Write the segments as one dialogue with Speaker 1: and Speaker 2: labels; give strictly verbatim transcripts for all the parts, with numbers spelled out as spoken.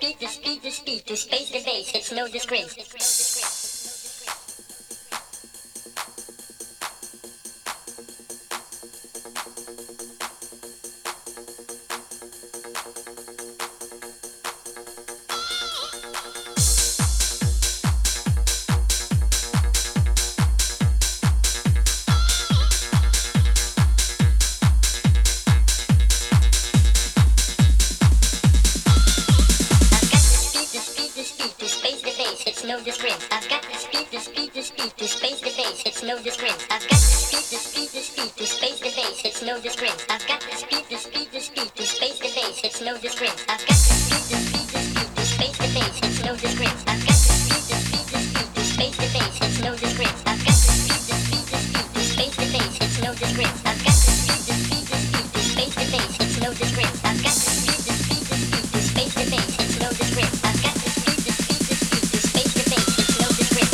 Speaker 1: speed, the speed, the speed, to space, the bass, it's no disgrace. No disgrace. I've got the speed, the speed, the speed to space the bass. It's no disgrace. I've got the speed, the speed, the speed to space the bass. It's no disgrace. I've got the speed, the speed, the speed to space the bass. It's no disgrace. I've got the speed, the speed, the speed to space the bass. It's no disgrace. I've got the speed, the speed, the speed to space the bass. It's no disgrace. I've got the speed, the speed, the speed to space the bass. It's no disgrace. I've got the speed, the speed, the speed to space the bass. It's no disgrace. I've got the speed, the speed, the speed to space the bass. It's no disgrace. I've got the speed, the speed, the speed to space the bass. It's no disgrace.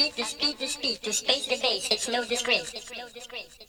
Speaker 1: speed, the speed, the speed, to space, the bass, it's no disgrace. It's no disgrace.